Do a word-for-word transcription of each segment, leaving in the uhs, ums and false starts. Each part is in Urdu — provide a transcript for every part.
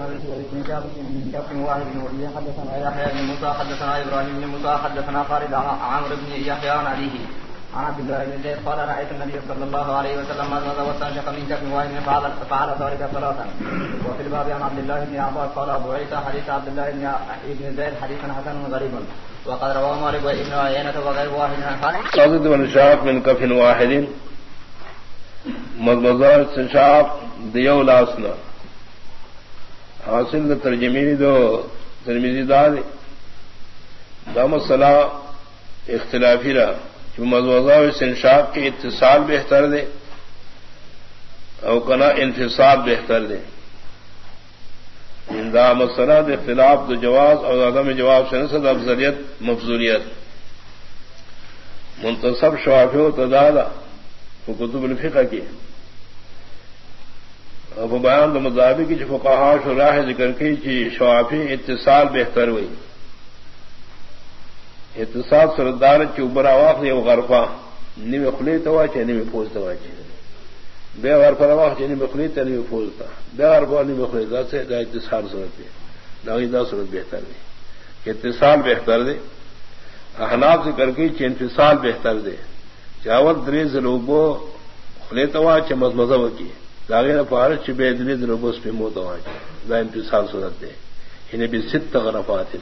حدثنا يحيى بن موسى حدثنا ابراهيم بن موسى حدثنا خالد عمرو بن يحيى عن أبيه عن عبد الله بن زيد قال رأيت النبي صلى الله عليه وسلم مضمض واستنشق من كف واحد فعل فعل ذلك ثلاثا. وفي الباب عن عبد الله بن عباس قال أبو عيسى حديث عبد الله بن زيد حديث حسن غريب وقد رواه مالك وابن عيينة وغير واحد عن قصد والانشاق من كف واحد مضمض استنشاق دیو لاسنا حاصل ترجمے دو ترمذی دار دام الصلاح اختلافی رہا جو مضمضہ استنشاق کے اتصال بہتر دے او کنا انفصال بہتر دے دام الصلاح اختلاف دو جواز اور عدم جواب سے نسد افضلیت مفضولیت منتصب شوافی و تدادا وہ کتب الفقہ کی اب بیان دو مذاہبی کی جو فقہا شراح ذکر کی کہ شوافی اتصال بہتر ہوئی اتصال سردار کی اوپر آواز نے وہ غرفہ نیو خلی توا چاہے نیو پھوز توا چاہے بے غرفہ آواز چاہے نیو خلی تا نیو پھوزتا بے غرفہ نیو خلی دا سے دا اتصال صورت دے دا دا صورت بہتر دے اتصال بہتر دے احناف ذکر کی چاہے انفصال بہتر دے چاول دریز لوبو خلی توا چاہے مزمزہ وکی داغین پارش چی بے دریز لوبو اس پہ موت توا چاہے دا انفصال صورت دے انہیں بھی ست غرفات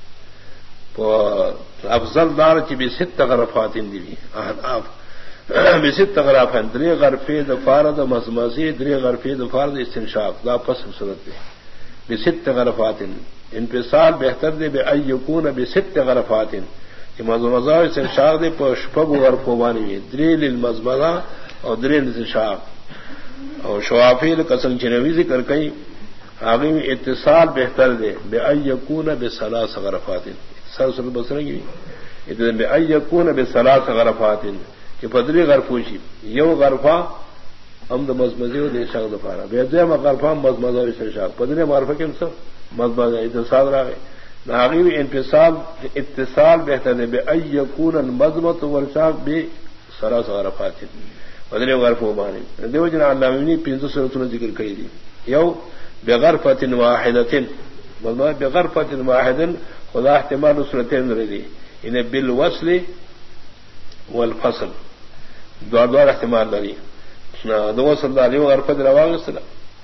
افضل دار کی بھی ست غرفات دی احناف بھی ست غرفات دری غرفے دفارد مزمزی دری غرفے دفارد استنشاق دا فصل صورت دے بھی ست غرفات انفصال بہتر دے بے ان یکون بھی ست غرفات کہ مزمزہ استنشاق دے پشپب غرفو بانی دریل المزمزہ اور دریل استنشاق اور شوافی قسم چنوی ذکر کئی آگے میں اتصال بہتر دے بے ان یکون بے ثلاث غرفات سرسل بسرنگی بے ان یکون بے ثلاث غرفات کہ پدری غرفوشی یو غرفہ امد مزمزی و دے شاق دفارا بے دیم غرفہ مزمزہ و استنشاق پدری غرفہ کے سب مزمزہ اتصال راگے آگے میں انفصال اتصال بہتر دے بے ان یکون المزمت والشاق بے ثلاث غرفات پدری غرفو بانی دیو جنا علامینی پینزو صورتوں ذکر کری دی یو بغرفت واحدت مزمزہ بغرفت واحدن خدا احتمال صورتین ردی انہیں بالوصل والفصل دوار دوار احتمال لری دو وصل داری و غرفت رواغ سلا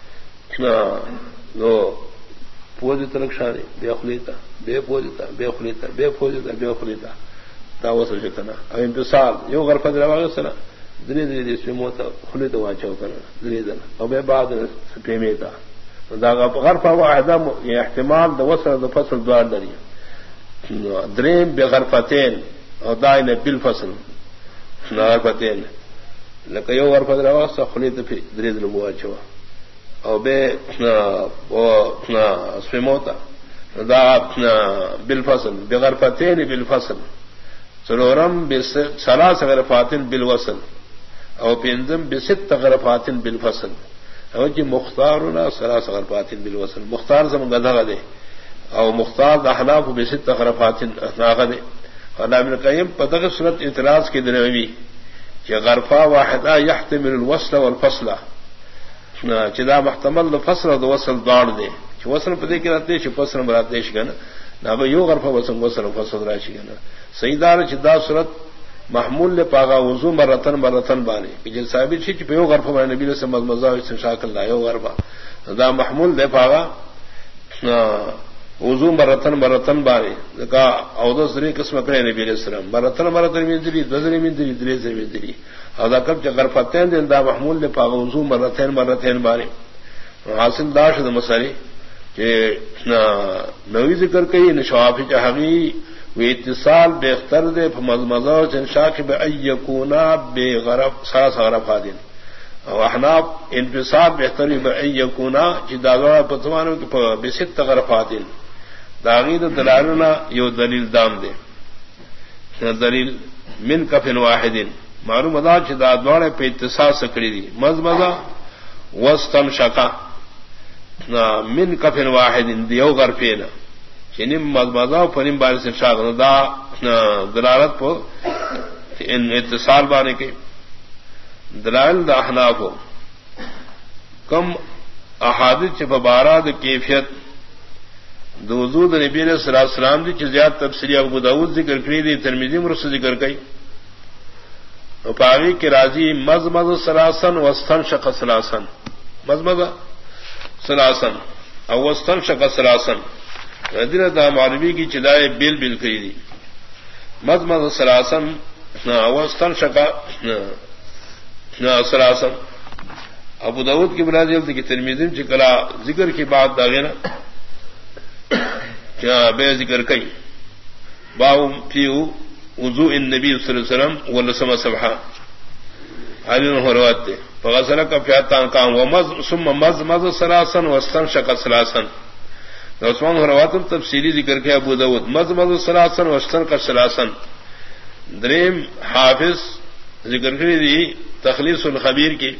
دو پوزی تلک شانی بے خلیتا بے پوزیتا بے خلیتا بے پوزیتا بے خلیتا دا وصل شکنا او انتصال یو غرفت رواغ سلا دنی دنی دیس پہ موتا خلیتا واچاو کرنا دنی دن او بے بعد سپیمیتا دا غرفہ واحدہ احتمال دا وصل دا فصل دوار لری دریم بغرفتین او دائن بالفصل غرفتین لکہ یو غرفت رواستا خلیت پی درید لبوا چوا او بے اسفموتا دا بالفصل بغرفتین بالفصل سلورم بسلاس غرفاتین بالوصل او پینزم بست غرفاتین بالفصل او جی مختارنا سلاس غرفاتین بالوصل مختار زمان گدھا دے او مختار احناف بست غرفات ناغد علامہ ابن قیم پدغ صورت اعتراض کی دنوی کہ غرفہ واحدہ یحتمل الوصل والفصل چدا محتمل الفصل و وصل دوڑ دے کہ وصل پدے کی رہتے چھ فصل مراد دیش گنا نہ یو غرفہ وصل وصل فصل راشی گنا سیدار چدا صورت محمول لے پاغا وضو مرتن مرتن بانے کہ جل ثابت چھ پیو غرفہ نبی سے مزمزہ استنشاق اللہ یو غرفہ دا محمول لے پاغا وضو مرتن مرتن بارے کا اودس دری قسم کرے نبی علیہ السلام مرتن مرتن میں دری دزری میں دری دری سے میں دری ادا کب چ غرفتین دین دا محمول نے پاغ وضو مرتن مرتن بارے حاصل داش د مسری کہ نوی ذکر کئی نشوافی چاہی و اتصال بے اختر دے مزمزہ و انشاق بے ایکونا بے غرف ساس غرفات او احناف انفصال بہتری بے ایکونا جدادوا پتوانو کہ بست غرفات داغید دلالنا یو دلیل دام دے دلیل من کفن واحد معلوم ادا چدا دوڑے پہ اتصال سکڑی دی مزمزہ وسطن شکا من کفن واحد دیو غرفینا چنم مزمزہ فنم بارس شاق دا دلالت پو ان اتصال بانے کے دلائل دا احناف ہو کم احادیث فبارہ د کیفیت دوزود نبی علیہ الصلوۃ والسلام دی زیاد تفصیلی ابو داؤد ذکر کری دی، ترمذی مرس ذکر کئی پاوی کے راضی مزمز سلاسن وستن شق سلاسن، مزمز سلاسن او وستن شق سلاسن دین دا معلومی کی چدائے بیل بیل کری دی، مزمز سلاسن وستن شق سلاسن ابو داؤد کی بنادی ہوتی کہ ترمذی چکلا ذکر کی بات داغے نا کیا بے ذکر کئی باو فیو وضوء النبی صلی اللہ علیہ وسلم ولسم سبحا علی نہ روایت تے فغسل کا فیاتان کام ومز ثم مز مز سلاسن واستنشق سلاسن عثمان روایت تفصیلی ذکر کیا ابو داؤد مز مز سلاسن واستنشق سلاسن دریم حافظ ذکر کری دی تخلیص الخبیر کی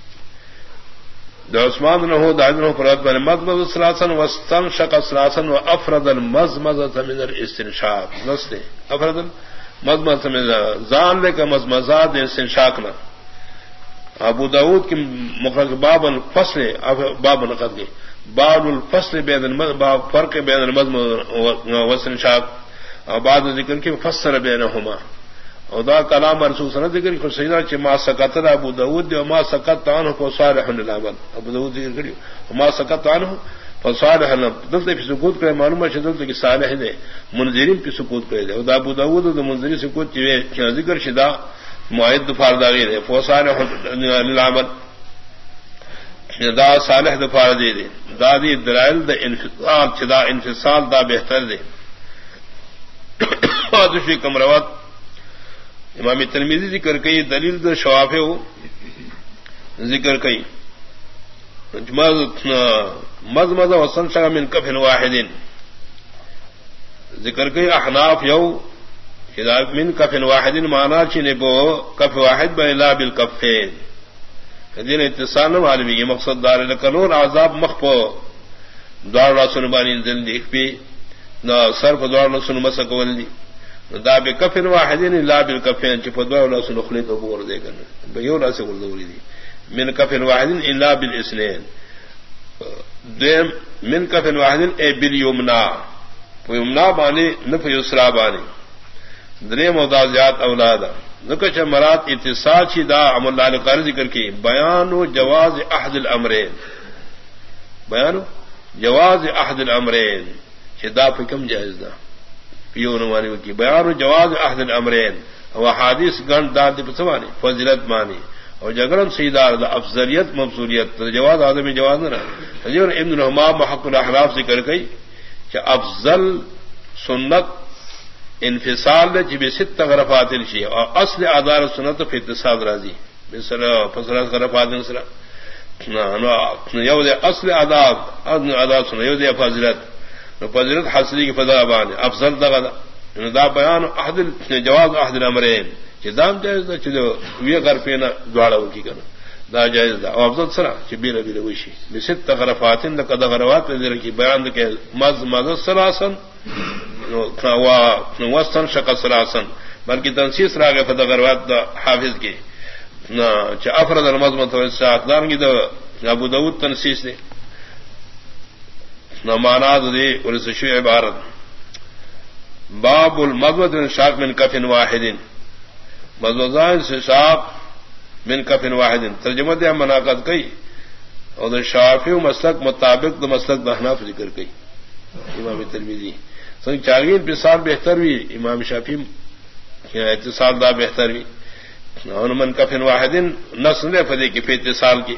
عثمان نہ ہو دادن ہو فرات بن مزمز سلاسن واستنشق سلاسن وافرد المزمزه من الاستنشاق نستے افرد مزمزه من زان لے کا مزمزات استنشاق نہ ابو داؤد کی مخرج باب الفصل باب نقد کے باب الفصل بین المزمز فرق بین المزمز والاستنشاق اور بعد ذکر کے فسر بینهما اور دا کلام رسول صلی اللہ علیہ وسلم ذکر سیدنا چ ما سقط ابو داؤد وما سقط عنه فصالح للعمل ابو داؤد ذکر کریو وما سقط عنه فصالح دلتے پہ سکوت کرے معلوم ہے دلتے کہ صالح دے منذرین پہ سکوت کرے دے اور دا ابو داؤد دا منذری سکوت چ ذکر شدا معید دفار داغی دے فصالح للعمل دا صالح دفار دے دے دا دی دلائل دا انفصال چدا انفصال دا بہتر دے دوسری کمروات امام ترمذی ذکر کئی دلیل دا شوافع ہو ذکر کئی مزمز واستنشق من کف واحد ذکر کئی احناف یو من کف واحد مانا چنے بو کف واحد بلا بالکفین دین اتصال نہ معلومی یہ مقصد دار لکنون عذاب مخفو دوار رسول بانی دل دیکھ پی نہ صرف دوار رسول مسکول دی دا بکفن واحدین لا بالکفین چ فدوا ولا سنخلی تو بور دے گن بیو لا سے ورزوری دی من کفن واحدین الا بالاثنين دیم من کفن واحدین اے بالیمنا یمنا بانی نف یسرا بانی دریم مودازات اولاد نکچ مرات اتصال چی دا عمل اللہ قرض ذکر کی بیان و جواز احد الامرین بیان جواز احد الامرین کہ دا حکم جائز دا پیون مانی کی بیان جواز احد الامرین اور حادث گن داد پسوانی فضیلت مانی اور جگرم سیدار دا افضلیت مبصوریت جواز آدمی جواز نہ حضور ابن الحمام محق الاحراف ذکر گئی کہ افضل سنت انفصال جب ست غرفات الشیء اور اصل آدار سنت فی اتصال راضی مثلا فصل غرفات نسرا یو دے اصل آداب آداب سنت یو دے فضیلت فضیلت حاصلی کی فضا بان افضل دغدا دا بیان احد جواز احد الامرین چدام جائز دا چدو وی غرفینا دواڑا وکی کنا دا جائز دا او افضل سرا چبیر بیر وشی بست غرفاتن لقد غروات ذکر کی بیان کہ مز مز سلاسن و وستن شق سلاسن بلکہ تنسیس راغ فضا غروات دا حافظ کی نہ چ افرد المزمت والاستعدان کی دا ابو داؤد تنسیس نے نماناد دے اور سشو عبارت باب المضمض من شاق من کف واحد مضمضان سے شاق من کف واحد ترجمہ دے مناقض کئی اور شافعی مسلک مطابق دو مسلک بحناف ذکر کئی امام ترمذی سنگ چاگین پسال بہتر بھی امام شافعی اتصال دا بہتر بھی من کف واحد نسل فدے کی پہ اتصال کی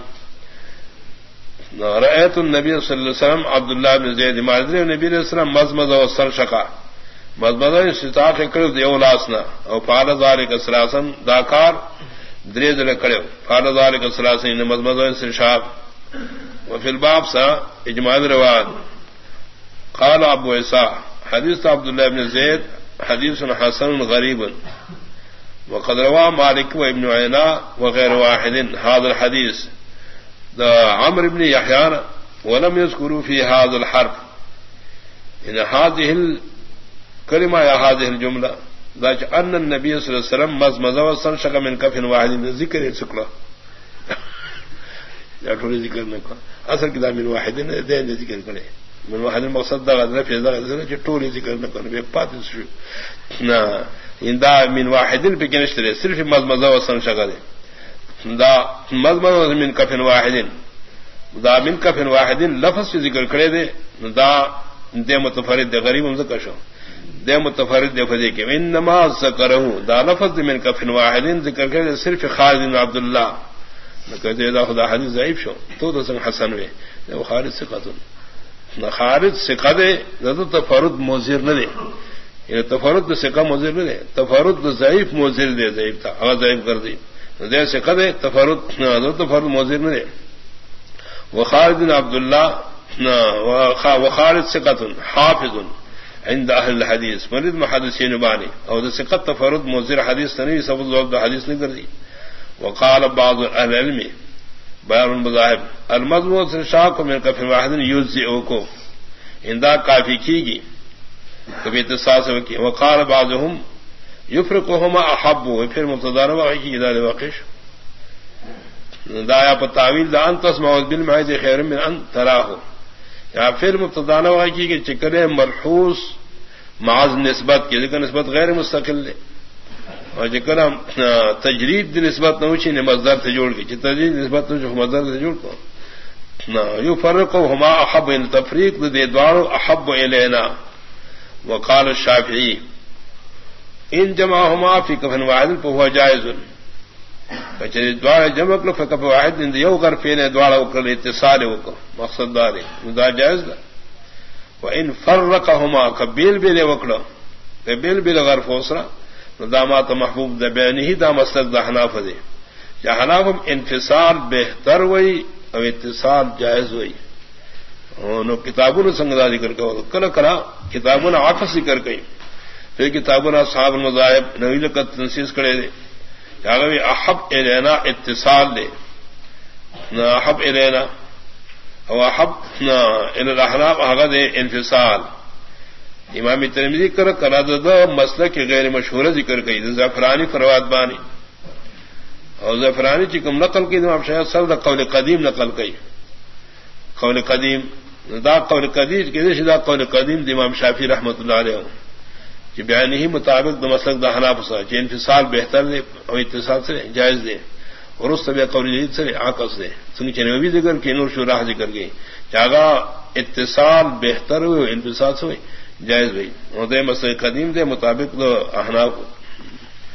رأيت النبي صلى الله عليه وسلم عبد الله بن زيد معذر النبي صلى الله عليه وسلم مزمز واستنشق مزمز استطاع کر دیو لاسنا او فعل ذلك ثلاثا داکار دریز لکڑے فعل ذلك ثلاثا مزمز واستنشاق وفي الباب سا اجماع رواد قال ابو عيسى حديث عبد الله بن زيد حديث حسن غريب وقد روى مالك وابن عيينة وغير واحد هذا الحديث دا عمرو بن يحيى ولم يذكروا في هذا الحرف ان هذه الكلمه يا هذه الجمله دا ان النبي صلى الله عليه وسلم مزمز واستنشق من كف واحد ذكر سكلا یا ٹھوڑی ذکر نہ کر اصل کتاب من واحد نے دے ذکر کرے من واحد مقصد دا غدر فیضا غدر کہ ٹھوڑی ذکر نہ کرے پات نہ اندا من واحد پہ کنشترے صرف مزمزہ و سن شغل دا مزمزہ من کفن واحد دا من کفن واحد لفظ سے ذکر کرے دے دا دے متفرد دے غریب ہم ذکر شو دے متفرد دے فدی کہ انما ذکرہ دا لفظ من کفن واحد ذکر کرے دے صرف خالد بن عبداللہ نہ کہتے دا خدا حدیث ضعیف شو تو دا سنگ حسن وے وہ خالد ثقۃ نہ خالد ثقہ دے دا تفرد موزر نہ دے یہ تفرد ثقہ موزر نہ دے تفرد ضعیف موزر دے ضعیف تھا اگر ضعیف کر دی دے ثقہ دے تفرد تفرد موزر نہ دے وخالد بن عبداللہ وخالد ثقۃ حافظ عند اهل الحديث مرید محدثین بانی اور ثقت تفرد موزر حدیث نہیں سب ضبط حدیث نہیں کر دی وقال بعض اهل العلم بیان المذاہب المذموم سے شاق من کفن واحد یجزئکو اندا کافی کی گی کبھی اتصال سے کی وقال بعضهم یفرقهما احب پھر مبتدا واقع کی اذا واقع دایا پر تعویل دا ان تسمع بالمعید خیر من ان تراہ یا پھر مبتدا واقع کی کہ چکرے ملحوظ معاذ نسبت کی لیکن نسبت غیر مستقل ہے اور ذکر تجرید دی نسبت نہ ہوچی نے مصدر سے جوڑ کی تجرید نسبت نہ جو مصدر سے جوڑ کو نہ یفرقهما احب ان تفریق دے دوار احب الینا وقال الشافعی ان جمعهما فی کفن واحد فهو جائز کچے دوار جمع کر فکف واحد ان یو کر فین دوار کر اتصال کو مقصد دار دا جائز دا وان فرقهما قبیل بل وکڑا قبیل بل غیر فوسرا دامات محبوب دبین ہی دا مسلک دا حناف دے یا حناف انفصال بہتر وئی او اتصال جائز وئی نو کتابوں نے سنگدا ذکر کرو کلا کلا کتابوں نے عاطف ذکر کئی پھر کتابوں نے اصحاب المذاہب نوی لقت تنسیس کرے دے یاغوی احب الینا اتصال دے نہ احب الینا او احب نہ الاحناف هغه دے انفصال امام ترمذی کر کرا دا مسئلہ کے غیر مشہور ذکر کئی زعفرانی فرواد بانی اور زعفرانی چکم نقل کی امام شاہ سر دا قول قدیم نقل کئی قول قدیم دا قول قدیم کے دا قول قدیم امام شافعی رحمۃ اللہ علیہ کہ بیان ہی مطابق دا مسلک دا حناف سے کہ انفصال بہتر دے اور اتصال سے جائز دے اور اس طبع قول جدید سے عاقص دے سنگ چنوی ذکر کی نور شورہ ذکر گئی جاگا اتصال بہتر ہوئے انفصال سے ہوئے جائز بھائی اور دے مسئلہ قدیم دے مطابق دو احناف